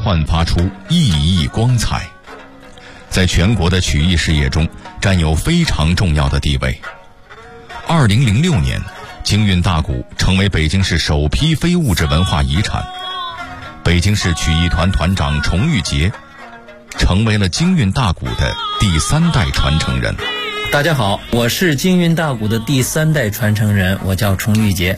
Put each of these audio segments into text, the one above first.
焕发出熠熠光彩，在全国的曲艺事业中占有非常重要的地位。2006年，京韵大鼓成为北京市首批非物质文化遗产。北京市曲艺团团长崇玉杰成为了京韵大鼓的第3代传承人。 大家好，我是京韵大鼓的第3代传承人，我叫崇玉杰。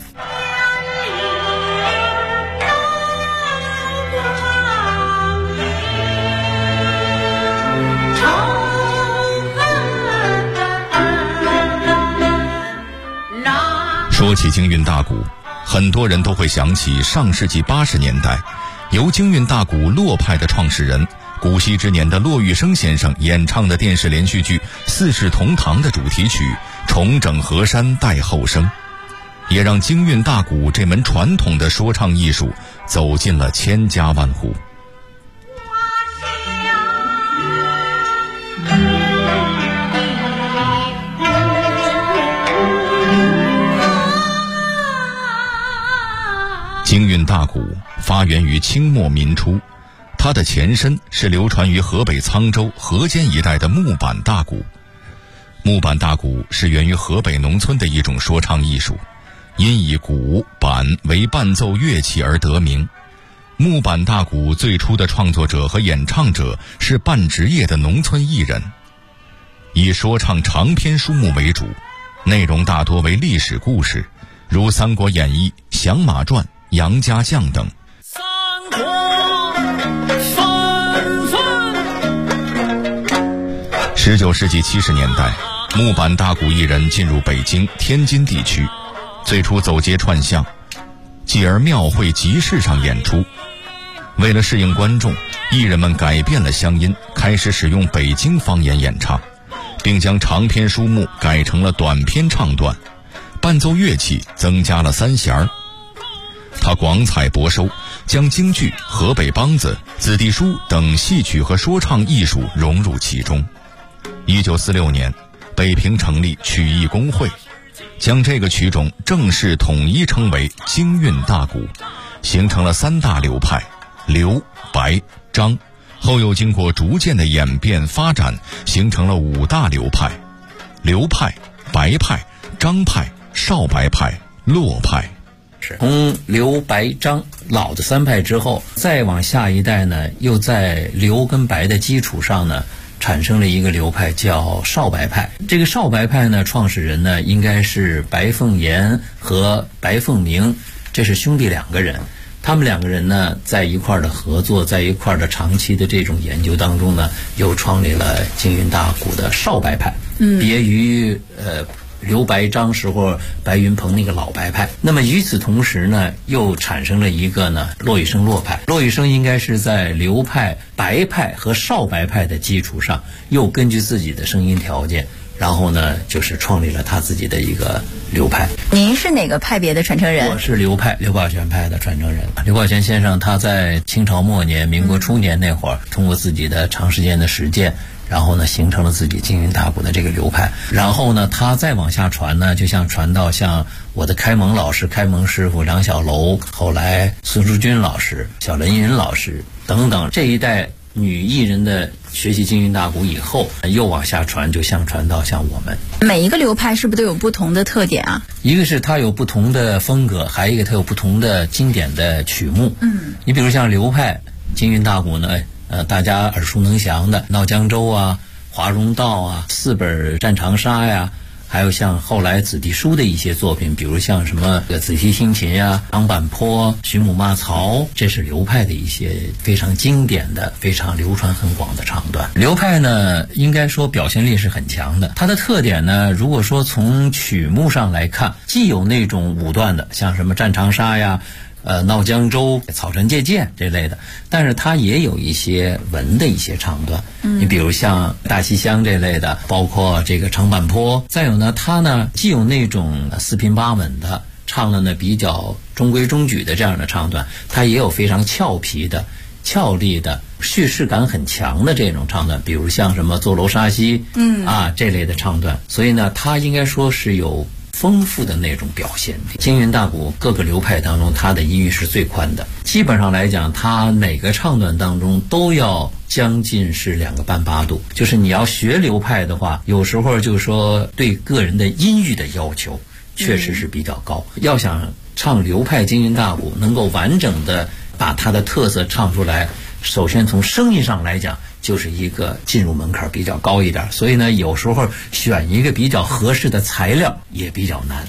说起京韵大鼓，很多人都会想起上世纪80年代由京韵大鼓洛派的创始人古稀之年的骆玉笙先生演唱的电视连续剧《四世同堂》的主题曲《重整河山待后生》，也让京韵大鼓这门传统的说唱艺术走进了千家万户。京韵大鼓发源于清末民初，它的前身是流传于河北沧州、河间一带的木板大鼓。木板大鼓是源于河北农村的一种说唱艺术，因以鼓、板为伴奏乐器而得名。木板大鼓最初的创作者和演唱者是半职业的农村艺人，以说唱长篇书目为主，内容大多为历史故事，如《三国演义》《降马传》《杨家将》等。19世纪70年代，木板大鼓艺人进入北京、天津地区，最初走街串巷，继而庙会集市上演出。为了适应观众，艺人们改变了乡音，开始使用北京方言演唱，并将长篇书目改成了短篇唱段，伴奏乐器增加了三弦儿。他广采博收，将京剧、河北梆子、子弟书等戏曲和说唱艺术融入其中。1946年，北平成立曲艺工会，将这个曲种正式统一称为京韵大鼓，形成了3大流派：刘、白、张。后又经过逐渐的演变发展，形成了5大流派：刘派、白派、张派、少白派、洛派。 从刘白张老的3派之后，再往下一代呢，又在刘跟白的基础上呢，产生了一个流派叫少白派。这个少白派呢，创始人呢应该是白凤岩和白凤鸣，这是兄弟2个人。他们2个人呢在一块儿的合作，在一块儿的长期的这种研究当中呢，又创立了京韵大鼓的少白派，别于刘白张时候白云鹏那个老白派。那么与此同时呢，又产生了一个呢骆玉笙洛派。骆玉笙应该是在刘派、白派和少白派的基础上，又根据自己的声音条件，然后呢就是创立了他自己的一个流派。 您是哪个派别的传承人？ 我是刘派，刘宝全派的传承人。刘宝全先生他在清朝末年、民国初年那会儿，通过自己的长时间的实践，然后呢形成了自己京韵大鼓的这个流派。然后呢他再往下传呢，就像传到像我的开蒙老师、开蒙师傅梁小楼，后来孙淑君老师、小林云老师等等这一代女艺人的学习京韵大鼓以后，又往下传，就像传到像我们。 每一个流派是不是都有不同的特点啊？ 一个是它有不同的风格，还有一个它有不同的经典的曲目。你比如像刘派京韵大鼓呢，大家耳熟能详的《闹江州》啊、《华容道》啊、4本《战长沙》呀，还有像后来子弟书的一些作品，比如像什么子题新琴呀、长坂坡、徐母骂曹，这是刘派的一些非常经典的、非常流传很广的唱段。刘派呢，应该说表现力是很强的。它的特点呢，如果说从曲目上来看，既有那种武段的，像什么《战长沙》呀、闹江州、草船借箭这类的，但是它也有一些文的一些唱段，你比如像大西厢这类的，包括这个长坂坡。再有呢，它呢既有那种4平8稳的，唱的呢比较中规中矩的这样的唱段，它也有非常俏皮的、俏丽的、叙事感很强的这种唱段，比如像什么坐楼沙溪这类的唱段。所以呢，它应该说是有丰富的那种表现。京韵大鼓各个流派当中，它的音域是最宽的，基本上来讲，它每个唱段当中都要将近是2个半八度。就是你要学流派的话，有时候就是说对个人的音域的要求确实是比较高。要想唱流派京韵大鼓能够完整的把它的特色唱出来，首先从声音上来讲，就是一个进入门槛比较高一点，所以呢，有时候选一个比较合适的材料也比较难。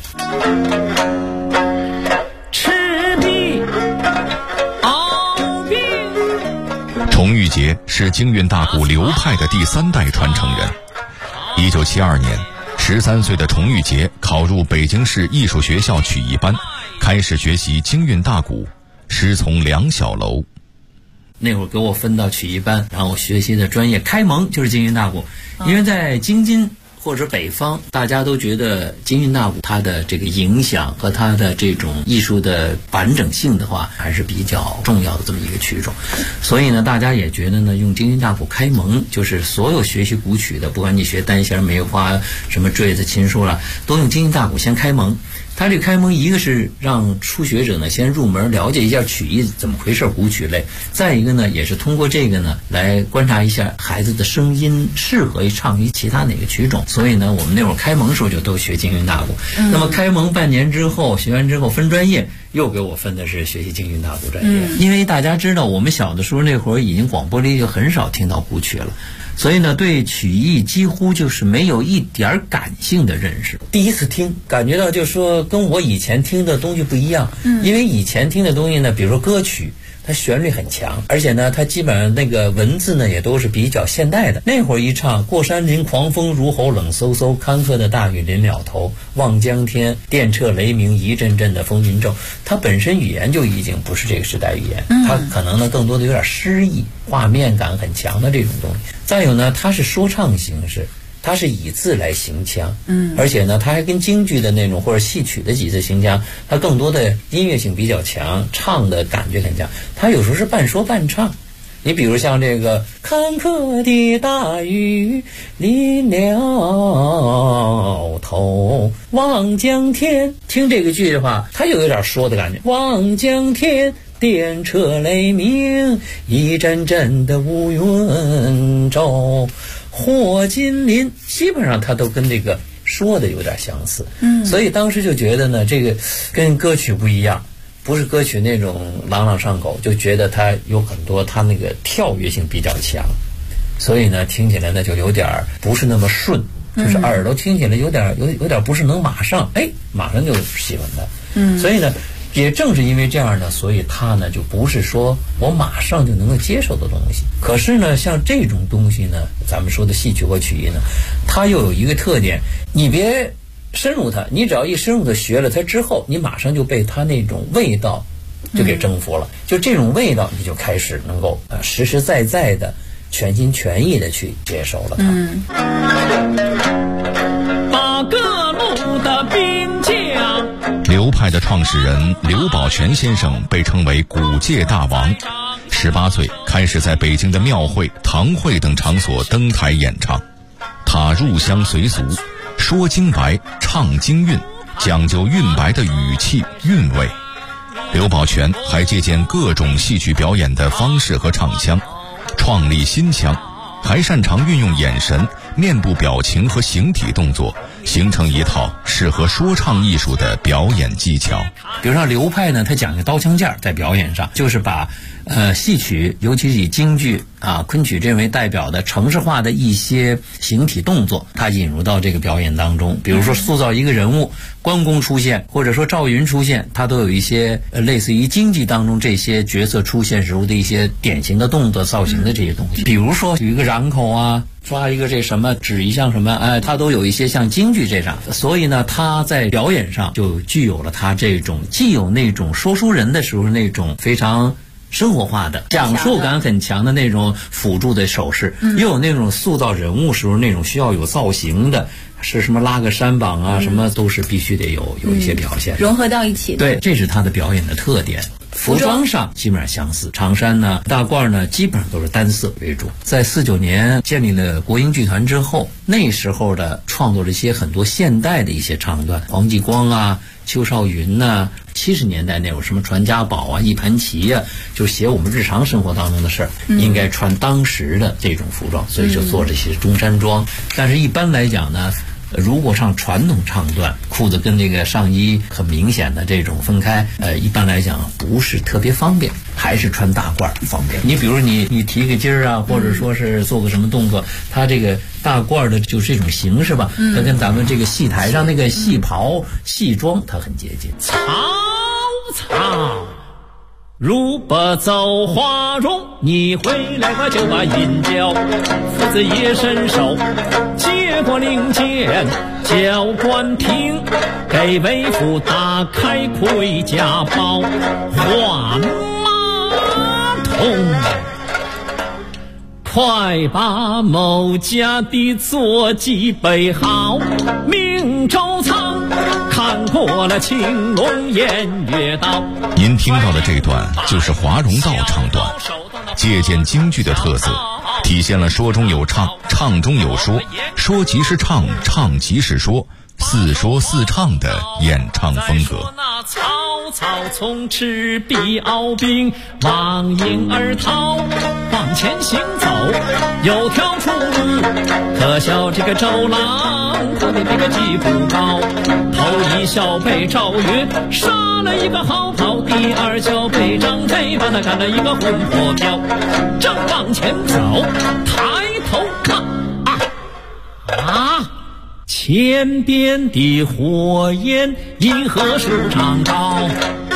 赤壁鏖兵。 崇玉节是京韵大鼓流派的第3代传承人。1972年，13岁的崇玉节考入北京市艺术学校曲艺班，开始学习京韵大鼓，师从梁小楼。 那会儿给我分到曲艺班，然后我学习的专业开蒙就是京韵大鼓。因为在京津或者北方，大家都觉得京韵大鼓它的这个影响和它的这种艺术的完整性的话，还是比较重要的这么一个曲种。所以呢，大家也觉得呢，用京韵大鼓开蒙，就是所有学习古曲的，不管你学单弦、梅花、什么坠子、琴书了，都用京韵大鼓先开蒙。它这个开蒙，一个是让初学者呢先入门了解一下曲艺怎么回事，古曲类；再一个呢，也是通过这个呢来观察一下孩子的声音适合于唱于其他哪个曲种。所以呢，我们那会儿开蒙时候就都学京韵大鼓。那么开蒙半年之后，学完之后分专业，又给我分的是学习京韵大鼓专业。因为大家知道，我们小的时候那会儿已经广播里就很少听到古曲了。所以呢，对曲艺几乎就是没有一点感性的认识。第一次听，感觉到就是说跟我以前听的东西不一样。因为以前听的东西呢，比如说歌曲，它旋律很强，而且呢，它基本上那个文字呢也都是比较现代的。那会儿一唱，过山林狂风如吼，冷飕飕，坎坷的大雨临了头，望江天，电掣雷鸣，一阵阵的风云骤。它本身语言就已经不是这个时代语言，它可能呢更多的有点诗意，画面感很强的这种东西。再有呢，它是说唱形式，它是以字来行腔，而且呢，它还跟京剧的那种或者戏曲的几字行腔，它更多的音乐性比较强，唱的感觉很强。它有时候是半说半唱。你比如像这个坎坷的大雨临了头，望江天，听这个句的话，它有点说的感觉。望江天，电掣雷鸣，一阵阵的乌云骤，火金林，基本上它都跟这个说的有点相似。所以当时就觉得呢，这个跟歌曲不一样，不是歌曲那种朗朗上口，就觉得它有很多它那个跳跃性比较强，所以呢听起来呢就有点不是那么顺，就是耳朵听起来有点不是能马上就喜欢它。所以呢也正是因为这样呢，所以它呢就不是说我马上就能够接受的东西。可是呢，像这种东西呢，咱们说的戏曲或曲艺呢，它又有一个特点，你别深入它，你只要一深入的学了它之后，你马上就被它那种味道就给征服了。就这种味道，你就开始能够实实在在的全心全意的去接受了它。 把各路的兵将。 流派的创始人刘宝全先生被称为鼓界大王，18岁开始在北京的庙会、堂会等场所登台演唱。他入乡随俗，说京白，唱京韵，讲究韵白的语气韵味。刘宝全还借鉴各种戏曲表演的方式和唱腔，创立新腔，还擅长运用眼神、面部表情和形体动作，形成一套适合说唱艺术的表演技巧。 比如说流派呢，它讲究刀枪剑，在表演上就是把戏曲，尤其是以京剧昆曲这为代表的程式化的一些形体动作，它引入到这个表演当中。比如说塑造一个人物，关公出现，或者说赵云出现，它都有一些类似于京剧当中这些角色出现时候的一些典型的动作造型的这些东西。比如说有一个ram口啊，抓一个这什么指一项什么，它都有一些像京剧这样。所以呢，它在表演上就具有了它这种既有那种说书人的时候那种非常生活化的讲述感很强的那种辅助的手势，又有那种塑造人物时候那种需要有造型的，是什么拉个山膀啊，什么都是必须得有一些表现， 融合到一起。 对，这是他的表演的特点。 服装上基本上相似，长衫呢、大褂呢，基本上都是单色为主。在49年建立了国营剧团之后，那时候的创作了一些很多现代的一些唱段，黄继光啊、邱少云呐，70年代那种什么传家宝啊、一盘棋啊，就写我们日常生活当中的事儿，应该穿当时的这种服装，所以就做这些中山装。但是一般来讲呢，如果唱传统唱段，裤子跟这个上衣很明显的这种分开，一般来讲不是特别方便，还是穿大褂方便。你比如你提个筋儿啊，或者说是做个什么动作，它这个大褂的就是这种形式吧，它跟咱们这个戏台上那个戏袍、戏装它很接近。 曹操如不走花容，你回来我就把引教。父子也伸手接过令箭，教官听，给为父打开盔甲包，换马桶。快把某家的坐骑备好，命周仓看过了青龙偃月刀。 您听到的这段就是华容道唱段，借鉴京剧的特色，体现了说中有唱，唱中有说，说即是唱，唱即是说，似说似唱的演唱风格。 那曹操从赤壁鏖兵，望迎而逃，往前行走有条出路，可笑这个周郎他的这个技不高，头一笑被赵云杀了一个好跑，第二笑被张飞把他干了一个魂魄飘。正往前走，抬头看前边的火焰银河树长高。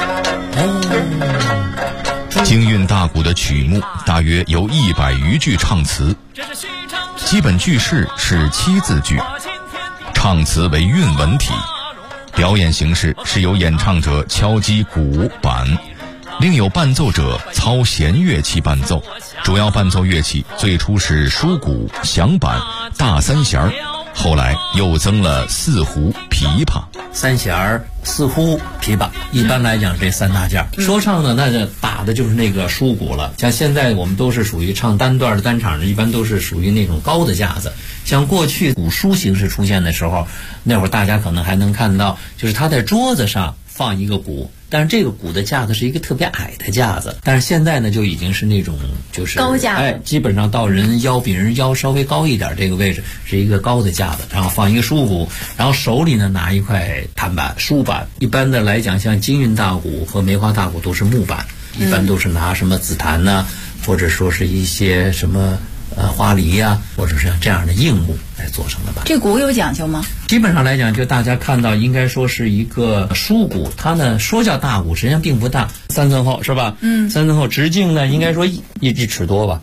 京韵大鼓的曲目大约有100余句唱词，基本句式是7字句，唱词为韵文体。表演形式是由演唱者敲击鼓板，另有伴奏者操弦乐器伴奏。主要伴奏乐器最初是书鼓、响板、大三弦，后来又增了四胡、琵琶。 三弦、四胡、琵琶，一般来讲这3大件。说唱呢，那就打的就是那个书鼓了。像现在我们都是属于唱单段的单场的，一般都是属于那种高的架子。像过去鼓书形式出现的时候，那会儿大家可能还能看到，就是他在桌子上放一个鼓，但是这个鼓的架子是一个特别矮的架子。但是现在呢，就已经是那种就是高架子， 基本上到人腰比人腰稍微高一点这个位置是一个高的架子，然后放一个书鼓，然后手里呢拿一块弹板、书板。一般的来讲，像京韵大鼓和梅花大鼓都是木板，一般都是拿什么紫檀呐，或者说是一些什么花梨呀，或者是像这样的硬木来做成的吧。 这鼓有讲究吗？ 基本上来讲，就大家看到应该说是一个书鼓，它呢说叫大鼓，实际上并不大，3寸厚是吧？3寸厚，直径呢应该说1尺多吧。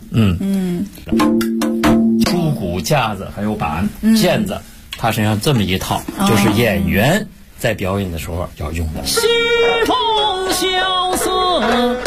书鼓架子还有板、毽子，它实际上这么一套，就是演员在表演的时候要用的。 西风萧瑟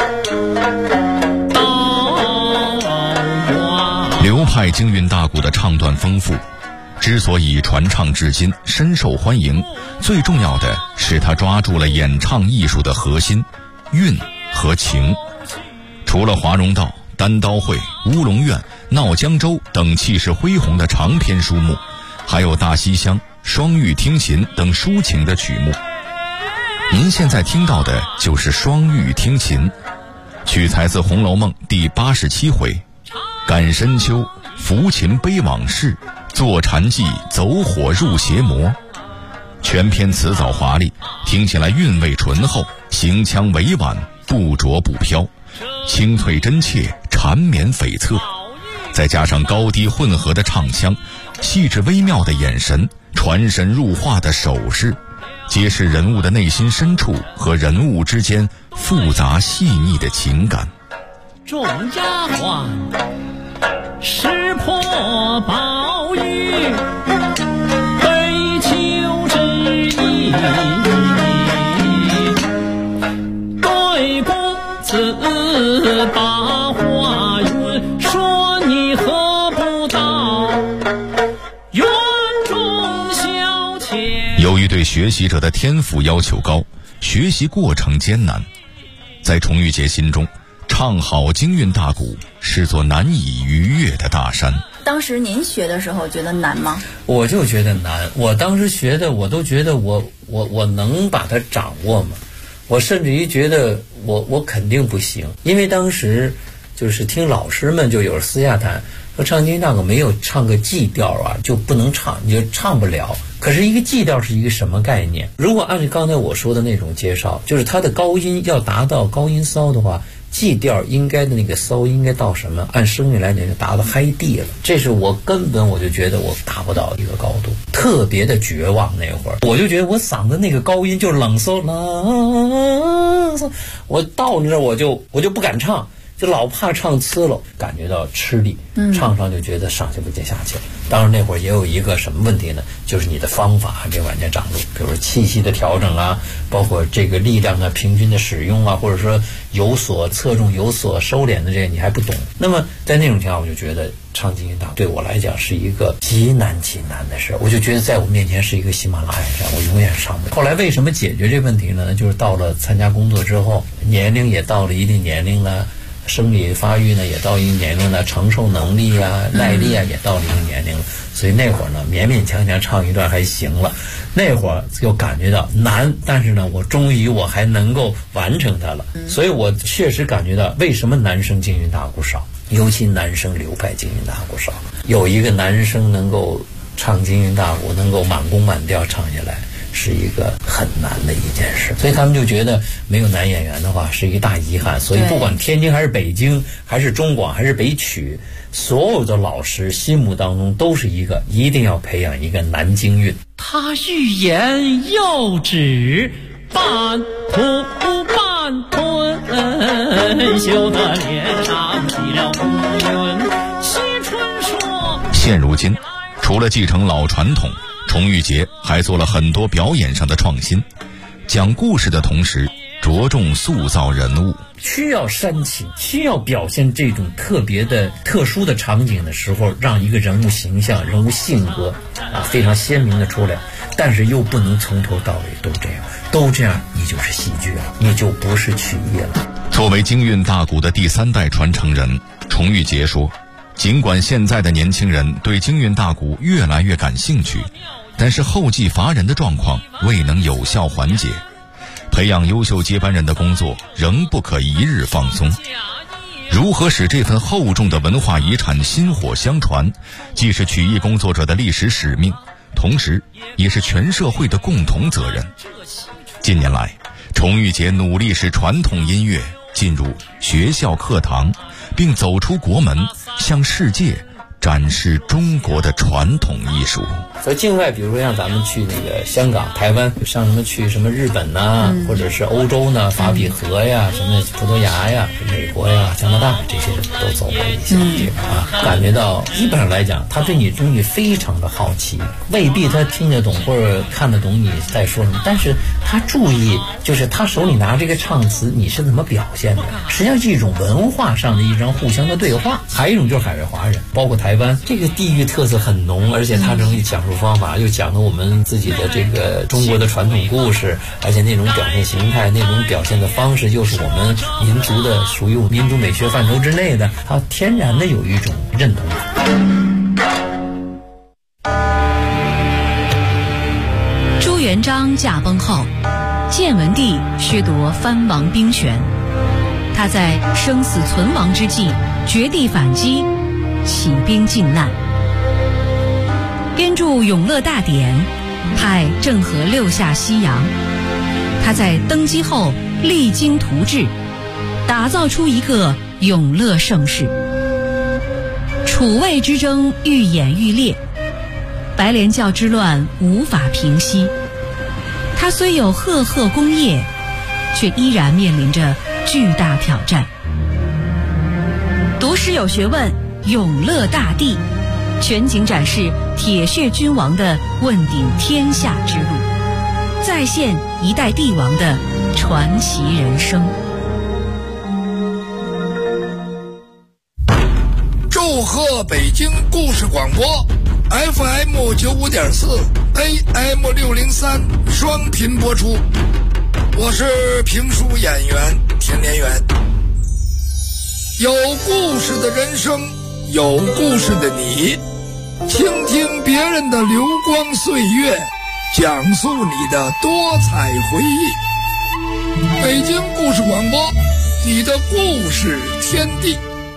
流派京韵大鼓的唱段丰富，之所以传唱至今深受欢迎，最重要的是它抓住了演唱艺术的核心韵和情。除了华容道、单刀会、乌龙院、闹江州等气势恢宏的长篇书目，还有大西厢、双玉听琴等抒情的曲目。您现在听到的就是双玉听琴，取材自《红楼梦》第87回，感深秋，抚琴悲往事，坐禅寂，走火入邪魔。全篇词藻华丽，听起来韵味醇厚，行腔委婉，不浊不飘，清脆真切，缠绵悱恻。再加上高低混合的唱腔，细致微妙的眼神，传神入化的手势，揭示人物的内心深处和人物之间复杂细腻的情感。 众丫鬟识破宝玉，悲求之意，对公子把话云，说你何不到园中消遣。 由于对学习者的天赋要求高，学习过程艰难， 在崇玉杰心中，唱好京韵大鼓是座难以逾越的大山。 当时您学的时候觉得难吗？ 我就觉得难，我当时学的我都觉得我能把它掌握吗？我甚至于觉得我肯定不行，因为当时就是听老师们就有人私下谈说，唱京韵大鼓没有唱个 G 调啊就不能唱，你就唱不了。可是一个 G 调是一个什么概念？如果按照刚才我说的那种介绍，就是它的高音要达到高音骚的话，G 调应该的那个骚应该到什么？按声韵来讲就达到嗨 D 了。这是我根本我就觉得我达不到一个高度，特别的绝望。那会儿我就觉得我嗓子那个高音就冷嗖冷嗖，我到那我就不敢唱，就老怕唱呲了，感觉到吃力，唱上就觉得上去不接下去了。当然那会儿也有一个什么问题呢，就是你的方法还没完全掌握，比如说气息的调整啊，包括这个力量的平均的使用啊，或者说有所侧重有所收敛的这些你还不懂。那么在那种情况我就觉得唱京韵大鼓对我来讲是一个极难的事，我就觉得在我面前是一个喜马拉雅山，我永远上不了。后来为什么解决这问题呢？就是到了参加工作之后，年龄也到了一定年龄了，生理发育呢也到一定年龄了，承受能力啊耐力啊也到了一定年龄了，所以那会儿呢勉勉强强唱一段还行了。那会儿就感觉到难，但是呢我终于我还能够完成它了。所以我确实感觉到为什么男生京韵大鼓少，尤其男生流派京韵大鼓少，有一个男生能够唱京韵大鼓能够满弓满调唱下来是一个很难的一件事，所以他们就觉得没有男演员的话是一个大遗憾。所以不管天津还是北京还是中广还是北曲，所有的老师心目当中都是一个一定要培养一个男京韵。 他欲言又止，半吐半吞，羞得脸上起了乌云。惜春说， 现如今除了继承老传统，崇玉杰还做了很多表演上的创新，讲故事的同时着重塑造人物。 需要煽情，需要表现这种特别的特殊的场景的时候，让一个人物形象人物性格非常鲜明的出来，但是又不能从头到尾都这样你就是戏剧了，你就不是曲艺了。 作为京韵大鼓的第3代传承人，崇玉杰说，尽管现在的年轻人对京韵大鼓越来越感兴趣，但是后继乏人的状况未能有效缓解，培养优秀接班人的工作仍不可一日放松。如何使这份厚重的文化遗产薪火相传，既是曲艺工作者的历史使命，同时也是全社会的共同责任。近年来，崇玉杰努力使传统音乐进入学校课堂，并走出国门，向世界展示中国的传统艺术。 所以境外比如说像咱们去那个香港台湾，像什么去什么日本呐，或者是欧洲呢，法比河呀，什么葡萄牙呀，美国呀，加拿大，这些都走过一些地方感觉到基本上来讲他对你东西非常的好奇，未必他听得懂或者看得懂你在说什么，但是他注意就是他手里拿这个唱词你是怎么表现的，实际上是一种文化上的一种互相的对话。还有一种就是海外华人，包括台湾，这个地域特色很浓，而且他容易讲述方法又讲了我们自己的这个中国的传统故事，而且那种表现形态那种表现的方式又是我们民族的属于我们民族美学范畴之内的，它天然的有一种认同感。 朱元璋驾崩后，建文帝削夺藩王兵权，他在生死存亡之际绝地反击，起兵靖难，编著《永乐大典》，派郑和6下西洋。他在登基后励精图治，打造出一个永乐盛世。楚魏之争愈演愈烈，白莲教之乱无法平息。他虽有赫赫功业，却依然面临着巨大挑战。读诗有学问，永乐大帝全景展示铁血君王的问鼎天下之路，再现一代帝王的传奇人生。 祝贺北京故事广播 FM 95.4 AM 603双频播出，我是评书演员 2000年元。有故事的人生，有故事的你，倾听别人的流光岁月，讲述你的多彩回忆。北京故事广播，你的故事天地。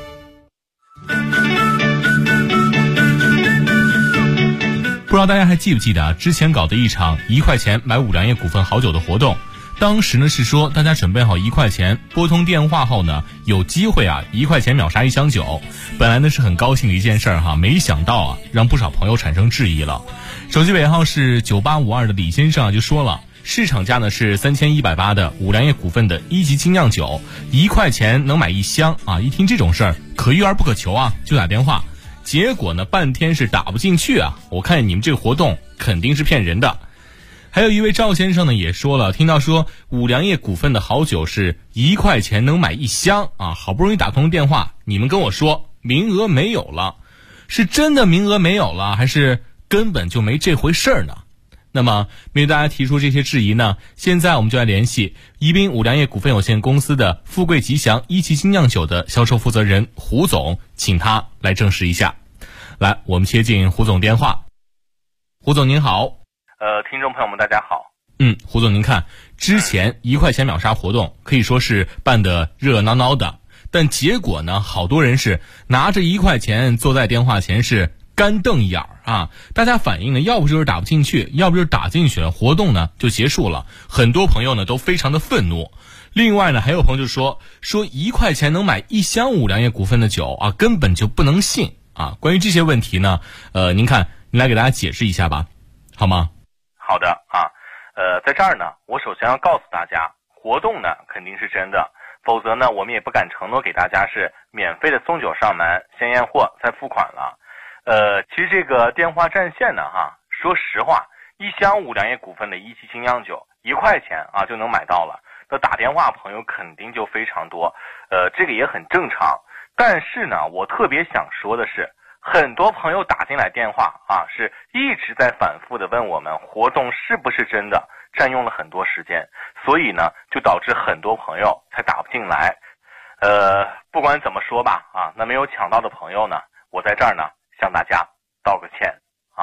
不知道大家还记不记得之前搞的一场1块钱买五粮液股份好酒的活动，当时呢是说大家准备好1块钱，拨通电话后呢有机会1块钱秒杀1箱酒。本来呢是很高兴的一件事儿没想到让不少朋友产生质疑了。手机尾号是9852的李先生就说了，市场价呢是3180的五粮液股份的1级精酿酒，1块钱能买1箱一听这种事儿可遇而不可求就打电话。结果呢半天是打不进去我看你们这个活动肯定是骗人的。还有一位赵先生呢也说了，听到说五粮液股份的好酒是1块钱能买1箱好不容易打通电话，你们跟我说名额没有了，是真的名额没有了，还是根本就没这回事儿呢？那么面对大家提出这些质疑呢，现在我们就来联系宜宾五粮液股份有限公司的富贵吉祥1级精酿酒的销售负责人胡总，请他来证实一下。来，我们接进胡总电话。胡总您好。 听众朋友们大家好。 胡总您看，之前1块钱秒杀活动可以说是办得热闹闹的，但结果呢好多人是拿着1块钱坐在电话前是干瞪一眼大家反映呢要不就是打不进去，要不就是打进去了，活动呢就结束了。很多朋友呢都非常的愤怒。另外呢还有朋友就说1块钱能买1箱五粮液股份的酒根本就不能信关于这些问题呢您来给大家解释一下吧，好吗？ 好的在这儿呢我首先要告诉大家，活动呢肯定是真的，否则呢我们也不敢承诺给大家是免费的送酒上门，先验货再付款了。其实这个电话占线呢说实话，1箱五粮液股份的1级精酿酒1块钱就能买到了，那打电话朋友肯定就非常多，这个也很正常。但是呢我特别想说的是，很多朋友打进来电话是一直在反复的问我们活动是不是真的，占用了很多时间，所以呢就导致很多朋友才打不进来。不管怎么说吧那没有抢到的朋友呢，我在这儿呢向大家道个歉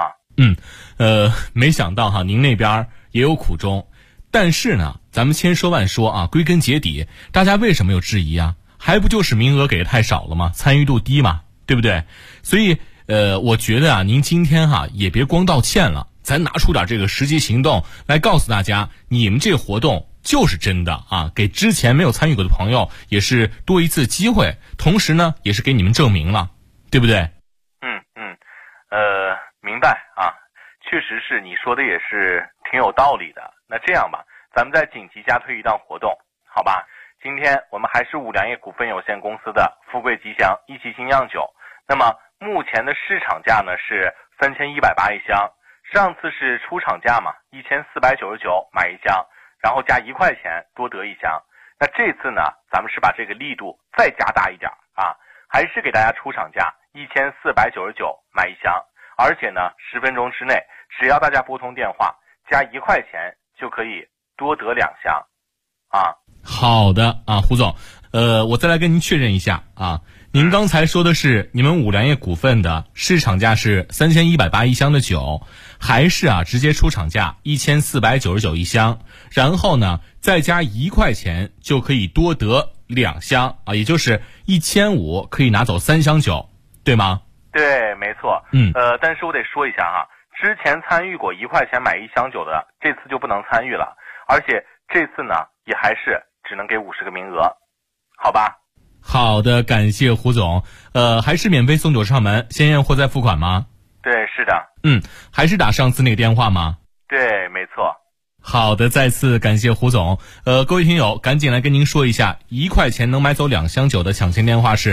没想到您那边也有苦衷。但是呢咱们千说万说归根结底大家为什么有质疑还不就是名额给的太少了吗？参与度低嘛，对不对？所以我觉得您今天也别光道歉了，咱拿出点这个实际行动来告诉大家，你们这个活动就是真的给之前没有参与过的朋友也是多一次机会，同时呢也是给你们证明了，对不对？ 明白确实是你说的也是挺有道理的。那这样吧，咱们再紧急加推一档活动，好吧？今天我们还是五粮液股份有限公司的富贵吉祥1级精酿酒，那么目前的市场价呢是3180一箱，上次是出厂价嘛，1499买1箱，然后加1块钱多得1箱。那这次呢咱们是把这个力度再加大一点还是给大家出厂价1499买1箱，而且呢10分钟之内只要大家拨通电话加1块钱就可以多得2箱好的胡总，我再来跟您确认一下您刚才说的是你们五粮液股份的市场价是3180一箱的酒，还是直接出厂价1499一箱，然后呢再加1块钱就可以多得2箱也就是1500可以拿走3箱酒，对吗？ 对，没错。但是我得说一下之前参与过1块钱买1箱酒的，这次就不能参与了，而且这次呢也还是只能给50个名额，好吧？ 好的，感谢胡总。还是免费送酒上门，先验货再付款吗？ 对，是的。 还是打上次那个电话吗？ 对，没错。 好的，再次感谢胡总。各位听友，赶紧来跟您说一下，1块钱能买走2箱酒的抢先电话是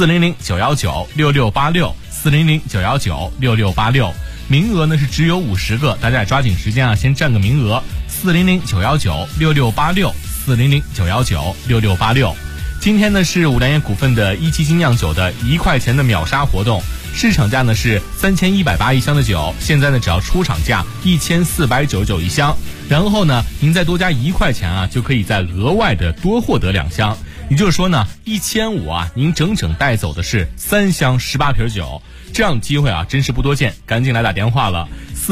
400-919-6686，400-919-6686。名额呢是只有50个，大家也抓紧时间先占个名额。400-919-6686，400-919-6686。今天呢是五粮液股份的1级精酿酒的1块钱的秒杀活动，市场价呢是3180一箱的酒，现在呢只要出厂价1499一箱， 然后呢，您再多加1块钱啊，就可以再额外的多获得2箱。也就是说呢，1500啊，您整整带走的是3箱18瓶酒。这样的机会啊，真是不多见，赶紧来打电话了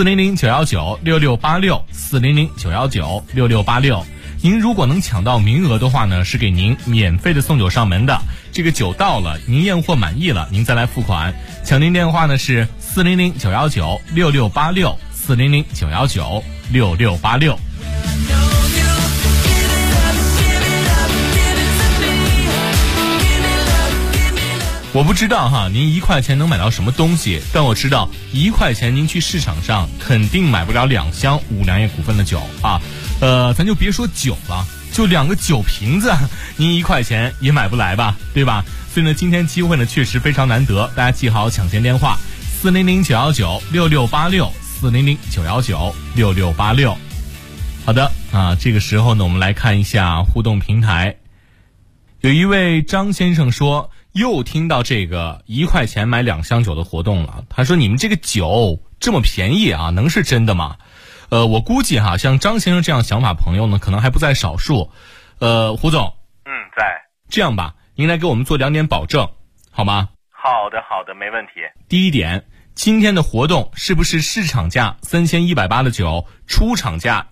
，400-919-6686，400-919-6686。您如果能抢到名额的话呢，是给您免费的送酒上门的。这个酒到了，您验货满意了，您再来付款。抢您电话呢是400-919-6686，400-919-6686。我不知道哈，您1块钱能买到什么东西，但我知道1块钱您去市场上肯定买不了2箱五粮液股份的酒啊。咱就别说酒了，就2个酒瓶子，您1块钱也买不来吧，对吧？所以呢，今天机会呢确实非常难得，大家记好抢先电话：400-919-6686，400-919-6686。好的啊，这个时候呢，我们来看一下互动平台。有一位张先生说，又听到这个1块钱买2箱酒的活动了。他说，你们这个酒这么便宜啊，能是真的吗？我估计哈，像张先生这样想法朋友呢，可能还不在少数。胡总， 在。 这样吧，您来给我们做2点保证，好吗？ 好的，没问题。 第一点，今天的活动是不是市场价3180的酒，出厂价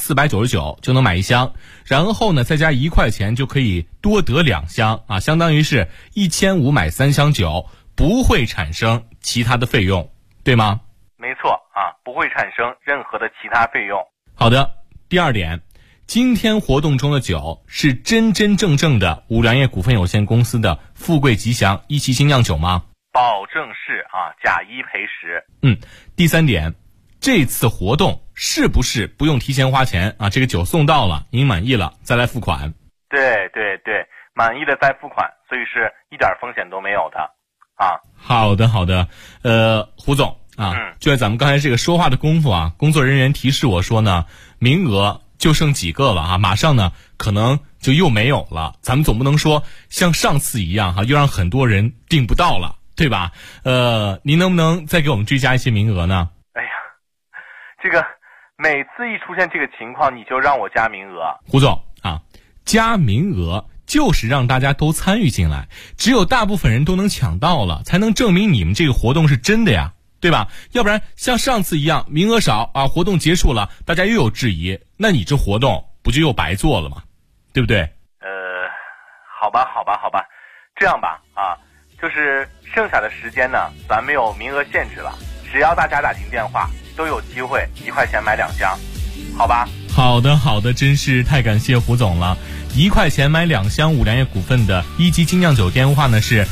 1499就能买1箱，然后呢再加1块钱就可以多得2箱啊，相当于是1500买3箱酒，不会产生其他的费用，对吗？ 没错啊，不会产生任何的其他费用。 好的，第二点，今天活动中的酒是真真正正的五粮液股份有限公司的富贵吉祥一期精酿酒吗？ 保证是啊，假一赔十。 第三点，这次活动是不是不用提前花钱啊？这个酒送到了，您满意了再来付款。 对，满意了再付款，所以是一点风险都没有的啊。 好的，胡总啊，就在咱们刚才这个说话的功夫啊，工作人员提示我说呢，名额就剩几个了啊，马上呢可能就又没有了。咱们总不能说像上次一样哈，又让很多人订不到了，对吧？您能不能再给我们追加一些名额呢？ 哎呀，这个每次一出现这个情况，你就让我加名额。 胡总啊，加名额就是让大家都参与进来，只有大部分人都能抢到了，才能证明你们这个活动是真的呀，对吧？要不然像上次一样名额少啊，活动结束了大家又有质疑，那你这活动不就又白做了吗？对不对？ 好吧，这样吧啊，就是剩下的时间呢，咱没有名额限制了，只要大家打进电话都有机会1块钱买2箱，好吧？ 好的，真是太感谢胡总了。1块钱买2箱五粮液股份的一级精酿酒电话呢是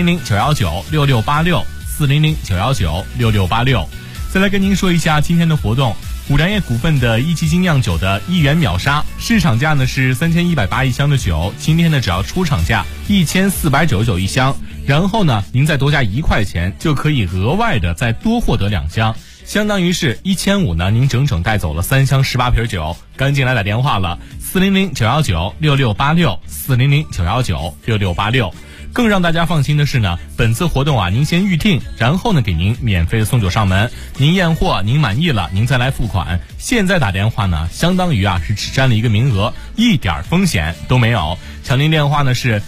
400-919-6686，400-919-6686。再来跟您说一下今天的活动，五粮液股份的一级精酿酒的1元秒杀，市场价呢是31801箱的酒，今天呢只要出厂价14991箱，然后呢您再多加1块钱就可以额外的再多获得2箱，相当于是1500呢您整整带走了3箱18瓶酒。赶紧来打电话了，400-919-6686，400-919-6686。更让大家放心的是呢，本次活动啊，您先预定，然后呢给您免费的送酒上门，您验货您满意了您再来付款。现在打电话呢相当于啊是只占了一个名额，一点风险都没有。抢您电话呢是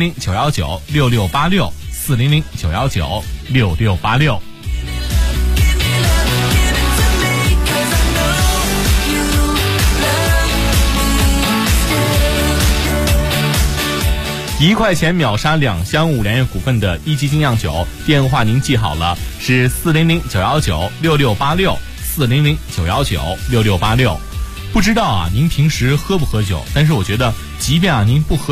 400-919-6686，400-919-6686。1块钱秒杀2箱五粮液股份的一级精酿酒，电话您记好了，是400-919-6686，400-919-6686。不知道啊您平时喝不喝酒，但是我觉得即便啊您不喝